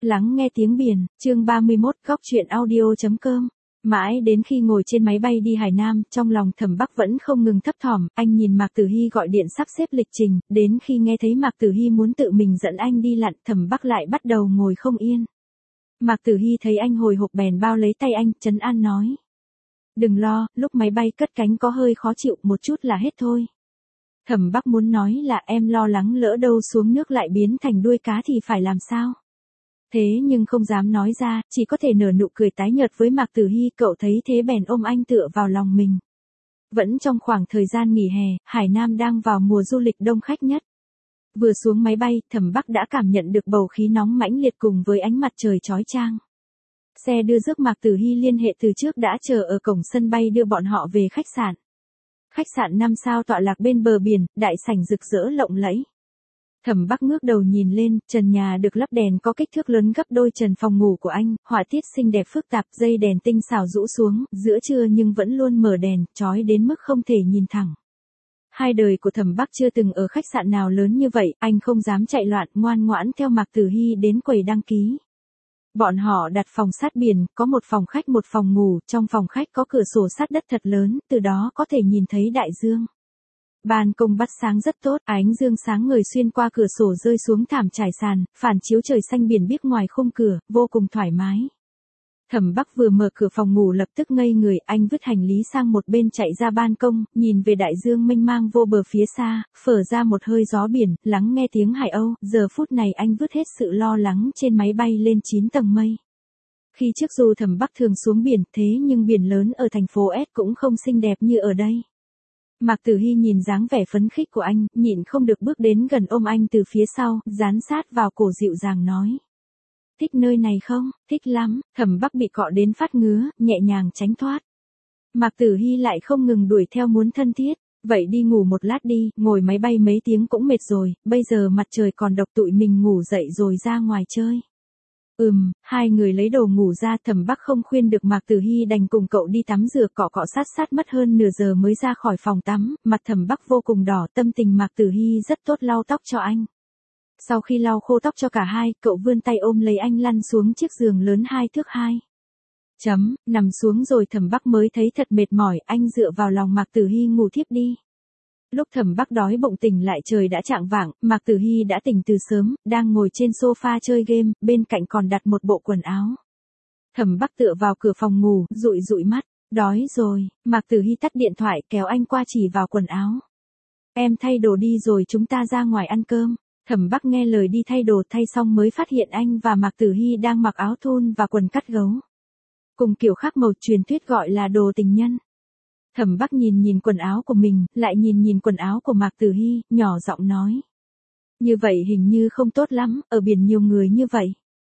Lắng nghe tiếng biển, chương 31, góc chuyện audio.com. Mãi đến khi ngồi trên máy bay đi Hải Nam, trong lòng Thẩm Bắc vẫn không ngừng thấp thỏm, anh nhìn Mạc Tử Hy gọi điện sắp xếp lịch trình, đến khi nghe thấy Mạc Tử Hy muốn tự mình dẫn anh đi lặn, Thẩm Bắc lại bắt đầu ngồi không yên. Mạc Tử Hy thấy anh hồi hộp bèn bao lấy tay anh, trấn an nói. Đừng lo, lúc máy bay cất cánh có hơi khó chịu, một chút là hết thôi. Thẩm Bắc muốn nói là em lo lắng lỡ đâu xuống nước lại biến thành đuôi cá thì phải làm sao? Thế nhưng không dám nói ra, chỉ có thể nở nụ cười tái nhợt với Mạc Tử Hy, cậu thấy thế bèn ôm anh tựa vào lòng mình. Vẫn trong khoảng thời gian nghỉ hè, Hải Nam đang vào mùa du lịch đông khách nhất. Vừa xuống máy bay, Thẩm Bắc đã cảm nhận được bầu khí nóng mãnh liệt cùng với ánh mặt trời chói chang. Xe đưa rước Mạc Tử Hy liên hệ từ trước đã chờ ở cổng sân bay đưa bọn họ về khách sạn. Khách sạn 5 sao tọa lạc bên bờ biển, đại sảnh rực rỡ lộng lẫy. Thẩm Bắc ngước đầu nhìn lên, trần nhà được lắp đèn có kích thước lớn gấp đôi trần phòng ngủ của anh, họa tiết xinh đẹp phức tạp, dây đèn tinh xảo rũ xuống, giữa trưa nhưng vẫn luôn mở đèn, chói đến mức không thể nhìn thẳng. Hai đời của Thẩm Bắc chưa từng ở khách sạn nào lớn như vậy, anh không dám chạy loạn, ngoan ngoãn theo Mạc Tử Hy đến quầy đăng ký. Bọn họ đặt phòng sát biển, có một phòng khách một phòng ngủ, trong phòng khách có cửa sổ sát đất thật lớn, từ đó có thể nhìn thấy đại dương. Ban công bắt sáng rất tốt, ánh dương sáng ngời xuyên qua cửa sổ rơi xuống thảm trải sàn, phản chiếu trời xanh biển biếc ngoài khung cửa, vô cùng thoải mái. Thẩm Bắc vừa mở cửa phòng ngủ lập tức ngây người, anh vứt hành lý sang một bên chạy ra ban công, nhìn về đại dương mênh mang vô bờ phía xa, phở ra một hơi gió biển, lắng nghe tiếng hải âu, giờ phút này anh vứt hết sự lo lắng trên máy bay lên 9 tầng mây. Khi trước dù Thẩm Bắc thường xuống biển, thế nhưng biển lớn ở thành phố S cũng không xinh đẹp như ở đây. Mạc Tử Hy nhìn dáng vẻ phấn khích của anh, nhịn không được bước đến gần ôm anh từ phía sau, dán sát vào cổ dịu dàng nói. Thích nơi này không? Thích lắm. Thẩm Bắc bị cọ đến phát ngứa, nhẹ nhàng tránh thoát. Mạc Tử Hy lại không ngừng đuổi theo muốn thân thiết. Vậy đi ngủ một lát đi, ngồi máy bay mấy tiếng cũng mệt rồi, bây giờ mặt trời còn độc, tụi mình ngủ dậy rồi ra ngoài chơi. Hai người lấy đồ ngủ ra, Thẩm Bắc không khuyên được Mạc Tử Hy đành cùng cậu đi tắm rửa, cọ cọ sát sát mất hơn nửa giờ mới ra khỏi phòng tắm, mặt Thẩm Bắc vô cùng đỏ, tâm tình Mạc Tử Hy rất tốt, lau tóc cho anh. Sau khi lau khô tóc cho cả hai, cậu vươn tay ôm lấy anh lăn xuống chiếc giường lớn 2 thước 2. Nằm xuống rồi Thẩm Bắc mới thấy thật mệt mỏi, anh dựa vào lòng Mạc Tử Hy ngủ thiếp đi. Lúc Thẩm Bắc đói bụng tỉnh lại trời đã chạng vạng, Mạc Tử Hy đã tỉnh từ sớm, đang ngồi trên sofa chơi game, bên cạnh còn đặt một bộ quần áo. Thẩm Bắc tựa vào cửa phòng ngủ, dụi dụi mắt, đói rồi, Mạc Tử Hy tắt điện thoại kéo anh qua chỉ vào quần áo. Em thay đồ đi rồi chúng ta ra ngoài ăn cơm. Thẩm Bắc nghe lời đi thay đồ, thay xong mới phát hiện anh và Mạc Tử Hy đang mặc áo thun và quần cắt gấu. Cùng kiểu khác màu truyền thuyết gọi là đồ tình nhân. Thẩm Bắc nhìn quần áo của mình, lại nhìn quần áo của Mạc Tử Hy, nhỏ giọng nói. Như vậy hình như không tốt lắm, ở biển nhiều người như vậy.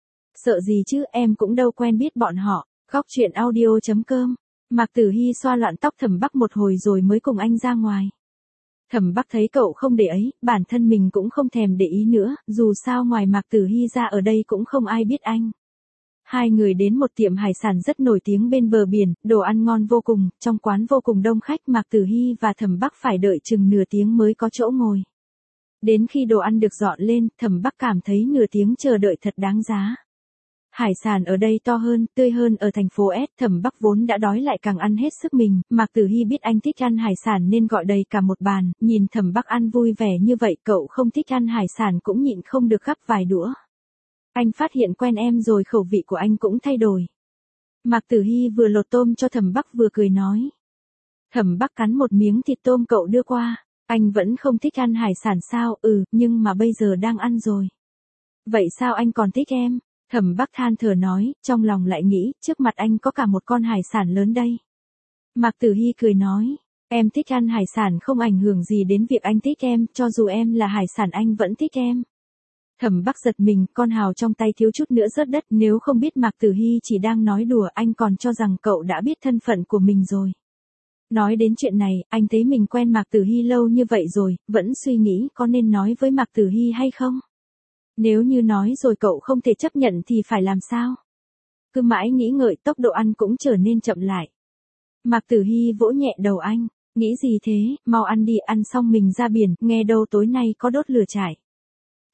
Sợ gì chứ, em cũng đâu quen biết bọn họ. Góc chuyện audio.com. Mạc Tử Hy xoa loạn tóc Thẩm Bắc một hồi rồi mới cùng anh ra ngoài. Thẩm Bắc thấy cậu không để ấy, bản thân mình cũng không thèm để ý nữa, dù sao ngoài Mạc Tử Hy ra ở đây cũng không ai biết anh. Hai người đến một tiệm hải sản rất nổi tiếng bên bờ biển, đồ ăn ngon vô cùng, trong quán vô cùng đông khách, Mạc Tử Hy và Thẩm Bắc phải đợi chừng nửa tiếng mới có chỗ ngồi. Đến khi đồ ăn được dọn lên, Thẩm Bắc cảm thấy nửa tiếng chờ đợi thật đáng giá. Hải sản ở đây to hơn, tươi hơn ở thành phố S, Thẩm Bắc vốn đã đói lại càng ăn hết sức mình, Mạc Tử Hy biết anh thích ăn hải sản nên gọi đầy cả một bàn, nhìn Thẩm Bắc ăn vui vẻ như vậy, cậu không thích ăn hải sản cũng nhịn không được gắp vài đũa. Anh phát hiện quen em rồi, khẩu vị của anh cũng thay đổi. Mạc Tử Hy vừa lột tôm cho Thẩm Bắc vừa cười nói. Thẩm Bắc cắn một miếng thịt tôm cậu đưa qua, anh vẫn không thích ăn hải sản sao? Nhưng mà bây giờ đang ăn rồi. Vậy sao anh còn thích em? Thẩm Bắc than thở nói, trong lòng lại nghĩ, trước mặt anh có cả một con hải sản lớn đây. Mạc Tử Hy cười nói, em thích ăn hải sản không ảnh hưởng gì đến việc anh thích em, cho dù em là hải sản anh vẫn thích em. Thẩm Bắc giật mình, con hào trong tay thiếu chút nữa rớt đất, nếu không biết Mạc Tử Hy chỉ đang nói đùa, anh còn cho rằng cậu đã biết thân phận của mình rồi. Nói đến chuyện này, anh thấy mình quen Mạc Tử Hy lâu như vậy rồi, vẫn suy nghĩ có nên nói với Mạc Tử Hy hay không? Nếu như nói rồi cậu không thể chấp nhận thì phải làm sao? Cứ mãi nghĩ ngợi, tốc độ ăn cũng trở nên chậm lại. Mạc Tử Hy vỗ nhẹ đầu anh, nghĩ gì thế, mau ăn đi, ăn xong mình ra biển, nghe đâu tối nay có đốt lửa trại.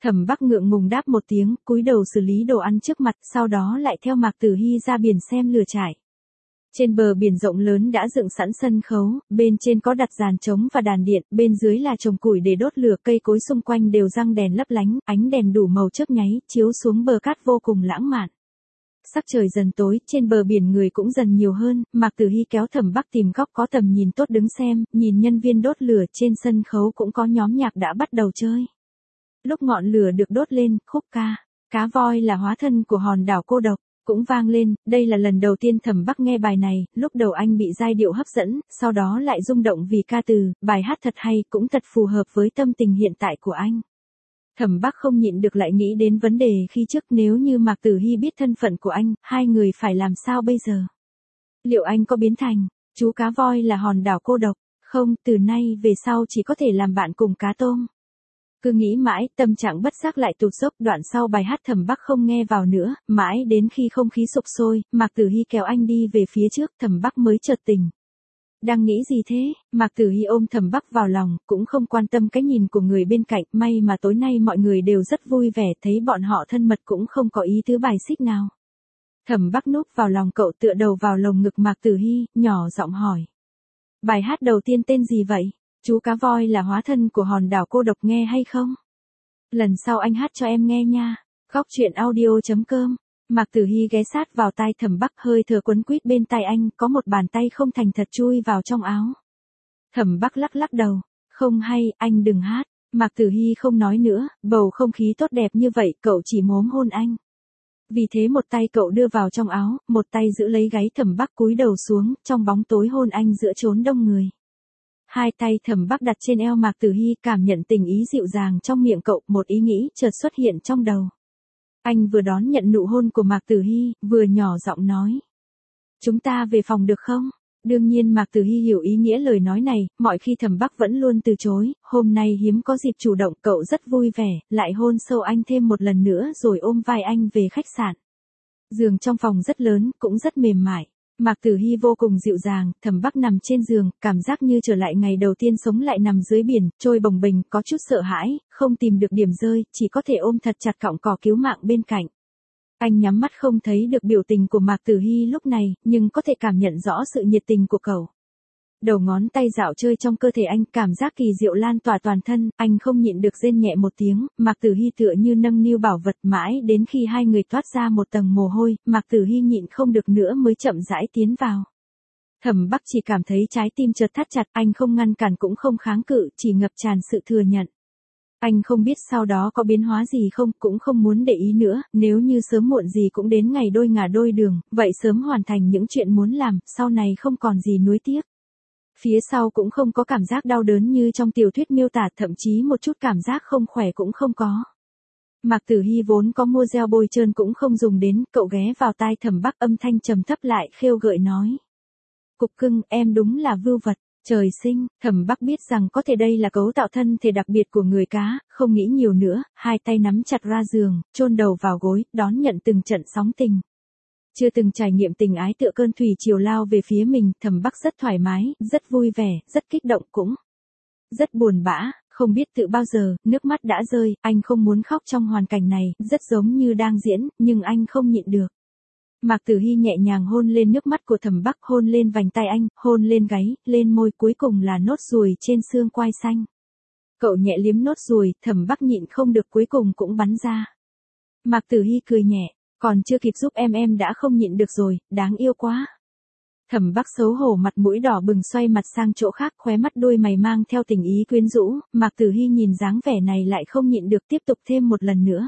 Thẩm Bắc ngượng ngùng đáp một tiếng, cúi đầu xử lý đồ ăn trước mặt, sau đó lại theo Mạc Tử Hy ra biển xem lửa trại. Trên bờ biển rộng lớn đã dựng sẵn sân khấu, bên trên có đặt giàn trống và đàn điện, bên dưới là trồng củi để đốt lửa, cây cối xung quanh đều răng đèn lấp lánh, ánh đèn đủ màu chớp nháy, chiếu xuống bờ cát vô cùng lãng mạn. Sắc trời dần tối, trên bờ biển người cũng dần nhiều hơn, Mạc Tử Hy kéo Thẩm Bắc tìm góc có tầm nhìn tốt đứng xem, nhìn nhân viên đốt lửa, trên sân khấu cũng có nhóm nhạc đã bắt đầu chơi. Lúc ngọn lửa được đốt lên, khúc ca Cá voi là hóa thân của hòn đảo cô độc cũng vang lên, đây là lần đầu tiên Thẩm Bắc nghe bài này, lúc đầu anh bị giai điệu hấp dẫn, sau đó lại rung động vì ca từ, bài hát thật hay, cũng thật phù hợp với tâm tình hiện tại của anh. Thẩm Bắc không nhịn được lại nghĩ đến vấn đề khi trước, nếu như Mạc Tử Hy biết thân phận của anh, hai người phải làm sao bây giờ? Liệu anh có biến thành chú cá voi là hòn đảo cô độc? Không, từ nay về sau chỉ có thể làm bạn cùng cá tôm. Cứ nghĩ mãi, tâm trạng bất giác lại tụt dốc, đoạn sau bài hát Thẩm Bắc không nghe vào nữa, mãi đến khi không khí sục sôi, Mạc Tử Hy kéo anh đi về phía trước, Thẩm Bắc mới chợt tỉnh. Đang nghĩ gì thế? Mạc Tử Hy ôm Thẩm Bắc vào lòng, cũng không quan tâm cái nhìn của người bên cạnh, may mà tối nay mọi người đều rất vui vẻ, thấy bọn họ thân mật cũng không có ý tứ bài xích nào. Thẩm Bắc núp vào lòng cậu, tựa đầu vào lồng ngực Mạc Tử Hy, nhỏ giọng hỏi. Bài hát đầu tiên tên gì vậy? Chú cá voi là hóa thân của hòn đảo cô độc, nghe hay không? Lần sau anh hát cho em nghe nha. Góc truyện audio.com. Mạc Tử Hy ghé sát vào tai Thẩm Bắc, hơi thở quấn quýt bên tai anh, có một bàn tay không thành thật chui vào trong áo. Thẩm Bắc lắc lắc đầu. Không hay, anh đừng hát. Mạc Tử Hy không nói nữa, bầu không khí tốt đẹp như vậy, cậu chỉ mốm hôn anh. Vì thế một tay cậu đưa vào trong áo, một tay giữ lấy gáy Thẩm Bắc, cúi đầu xuống, trong bóng tối hôn anh giữa chốn đông người. Hai tay Thẩm Bắc đặt trên eo Mạc Tử Hy, cảm nhận tình ý dịu dàng trong miệng cậu, một ý nghĩ chợt xuất hiện trong đầu. Anh vừa đón nhận nụ hôn của Mạc Tử Hy, vừa nhỏ giọng nói. Chúng ta về phòng được không? Đương nhiên Mạc Tử Hy hiểu ý nghĩa lời nói này, mọi khi Thẩm Bắc vẫn luôn từ chối, hôm nay hiếm có dịp chủ động, cậu rất vui vẻ, lại hôn sâu anh thêm một lần nữa rồi ôm vai anh về khách sạn. Giường trong phòng rất lớn, cũng rất mềm mại. Mạc Tử Hy vô cùng dịu dàng, Thẩm Bắc nằm trên giường, cảm giác như trở lại ngày đầu tiên sống lại nằm dưới biển, trôi bồng bềnh, có chút sợ hãi, không tìm được điểm rơi, chỉ có thể ôm thật chặt cọng cỏ cứu mạng bên cạnh. Anh nhắm mắt không thấy được biểu tình của Mạc Tử Hy lúc này, nhưng có thể cảm nhận rõ sự nhiệt tình của cậu. Đầu ngón tay dạo chơi trong cơ thể anh, cảm giác kỳ diệu lan tỏa toàn thân, anh không nhịn được rên nhẹ một tiếng, Mạc Tử Hy tựa như nâng niu bảo vật, mãi đến khi hai người toát ra một tầng mồ hôi, Mạc Tử Hy nhịn không được nữa mới chậm rãi tiến vào. Thẩm Bắc chỉ cảm thấy trái tim chợt thắt chặt, anh không ngăn cản cũng không kháng cự, chỉ ngập tràn sự thừa nhận. Anh không biết sau đó có biến hóa gì không, cũng không muốn để ý nữa, nếu như sớm muộn gì cũng đến ngày đôi ngả đôi đường, vậy sớm hoàn thành những chuyện muốn làm, sau này không còn gì nuối tiếc. Phía sau cũng không có cảm giác đau đớn như trong tiểu thuyết miêu tả, thậm chí một chút cảm giác không khỏe cũng không có. Mạc Tử Hy vốn có mua gel bôi trơn cũng không dùng đến, cậu ghé vào tai Thẩm Bắc, âm thanh trầm thấp lại khêu gợi nói. Cục cưng, em đúng là vưu vật, trời sinh. Thẩm Bắc biết rằng có thể đây là cấu tạo thân thể đặc biệt của người cá, không nghĩ nhiều nữa, hai tay nắm chặt ra giường, chôn đầu vào gối, đón nhận từng trận sóng tình. Chưa từng trải nghiệm tình ái tựa cơn thủy triều lao về phía mình, Thẩm Bắc rất thoải mái, rất vui vẻ, rất kích động cũng rất buồn bã, không biết tự bao giờ, nước mắt đã rơi, anh không muốn khóc trong hoàn cảnh này, rất giống như đang diễn, nhưng anh không nhịn được. Mạc Tử Hy nhẹ nhàng hôn lên nước mắt của Thẩm Bắc, hôn lên vành tay anh, hôn lên gáy, lên môi, cuối cùng là nốt ruồi trên xương quai xanh. Cậu nhẹ liếm nốt ruồi, Thẩm Bắc nhịn không được cuối cùng cũng bắn ra. Mạc Tử Hy cười nhẹ. Còn chưa kịp giúp em đã không nhịn được rồi, đáng yêu quá. Thẩm Bắc xấu hổ mặt mũi đỏ bừng xoay mặt sang chỗ khác, khóe mắt đuôi mày mang theo tình ý quyến rũ, Mạc Tử Hy nhìn dáng vẻ này lại không nhịn được tiếp tục thêm một lần nữa.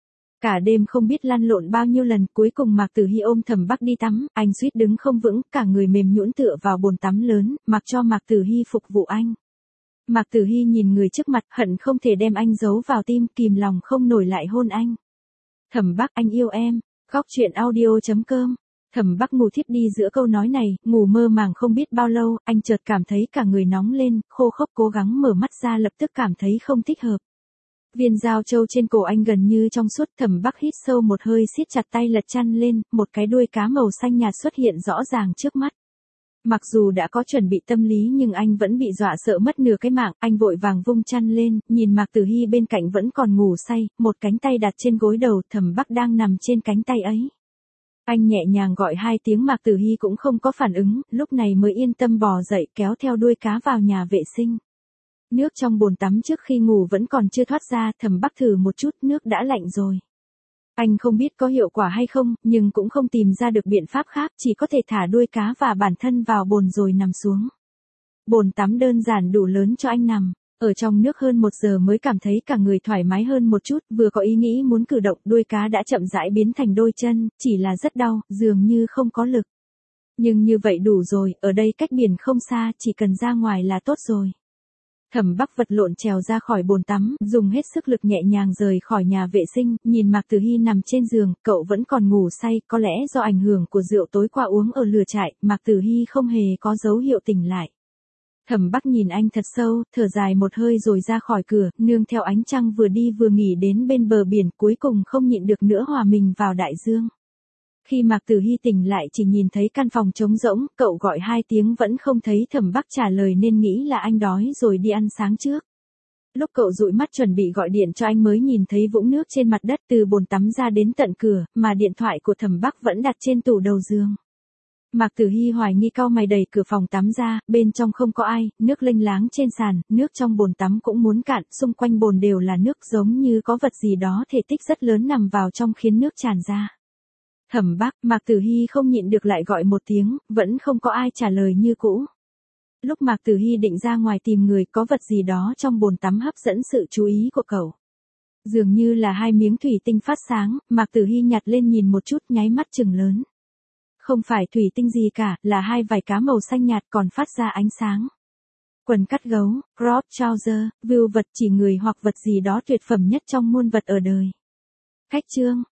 Cả đêm không biết lăn lộn bao nhiêu lần, cuối cùng Mạc Tử Hy ôm Thẩm Bắc đi tắm, anh suýt đứng không vững, cả người mềm nhũn tựa vào bồn tắm lớn, mặc cho Mạc Tử Hy phục vụ anh. Mạc Tử Hy nhìn người trước mặt, hận không thể đem anh giấu vào tim, kìm lòng không nổi lại hôn anh. Thẩm Bắc, anh yêu em. Góc truyện audio.com. Thẩm Bắc ngủ thiếp đi giữa câu nói này, ngủ mơ màng không biết bao lâu, anh chợt cảm thấy cả người nóng lên, khô khốc, cố gắng mở mắt ra lập tức cảm thấy không thích hợp. Viên giao châu trên cổ anh gần như trong suốt, Thẩm Bắc hít sâu một hơi, siết chặt tay lật chăn lên, một cái đuôi cá màu xanh nhạt xuất hiện rõ ràng trước mắt. Mặc dù đã có chuẩn bị tâm lý nhưng anh vẫn bị dọa sợ mất nửa cái mạng, anh vội vàng vung chăn lên, nhìn Mạc Tử Hy bên cạnh vẫn còn ngủ say, một cánh tay đặt trên gối đầu, Thẩm Bắc đang nằm trên cánh tay ấy. Anh nhẹ nhàng gọi 2 tiếng Mạc Tử Hy cũng không có phản ứng, lúc này mới yên tâm bò dậy kéo theo đuôi cá vào nhà vệ sinh. Nước trong bồn tắm trước khi ngủ vẫn còn chưa thoát ra, Thẩm Bắc thử một chút, nước đã lạnh rồi. Anh không biết có hiệu quả hay không, nhưng cũng không tìm ra được biện pháp khác, chỉ có thể thả đuôi cá và bản thân vào bồn rồi nằm xuống. Bồn tắm đơn giản đủ lớn cho anh nằm, ở trong nước hơn 1 giờ mới cảm thấy cả người thoải mái hơn một chút, vừa có ý nghĩ muốn cử động, đuôi cá đã chậm rãi biến thành đôi chân, chỉ là rất đau, dường như không có lực. Nhưng như vậy đủ rồi, ở đây cách biển không xa, chỉ cần ra ngoài là tốt rồi. Thẩm Bắc vật lộn trèo ra khỏi bồn tắm, dùng hết sức lực nhẹ nhàng rời khỏi nhà vệ sinh, nhìn Mạc Tử Hy nằm trên giường, cậu vẫn còn ngủ say, có lẽ do ảnh hưởng của rượu tối qua uống ở lửa trại, Mạc Tử Hy không hề có dấu hiệu tỉnh lại. Thẩm Bắc nhìn anh thật sâu, thở dài một hơi rồi ra khỏi cửa, nương theo ánh trăng vừa đi vừa nghỉ đến bên bờ biển, cuối cùng không nhịn được nữa hòa mình vào đại dương. Khi Mạc Tử Hy tỉnh lại chỉ nhìn thấy căn phòng trống rỗng, cậu gọi 2 tiếng vẫn không thấy Thẩm Bắc trả lời nên nghĩ là anh đói rồi đi ăn sáng trước. Lúc cậu dụi mắt chuẩn bị gọi điện cho anh mới nhìn thấy vũng nước trên mặt đất từ bồn tắm ra đến tận cửa, mà điện thoại của Thẩm Bắc vẫn đặt trên tủ đầu giường. Mạc Tử Hy hoài nghi cau mày đẩy cửa phòng tắm ra, bên trong không có ai, nước lênh láng trên sàn, nước trong bồn tắm cũng muốn cạn, xung quanh bồn đều là nước giống như có vật gì đó thể tích rất lớn nằm vào trong khiến nước tràn ra. Thẩm Bắc, Mạc Tử Hy không nhịn được lại gọi 1 tiếng, vẫn không có ai trả lời như cũ. Lúc Mạc Tử Hy định ra ngoài tìm người, có vật gì đó trong bồn tắm hấp dẫn sự chú ý của cậu. Dường như là 2 miếng thủy tinh phát sáng, Mạc Tử Hy nhặt lên nhìn một chút, nháy mắt trừng lớn. Không phải thủy tinh gì cả, là 2 vảy cá màu xanh nhạt còn phát ra ánh sáng. Quần cắt gấu, crop trouser, view vật chỉ người hoặc vật gì đó tuyệt phẩm nhất trong muôn vật ở đời. Cách chương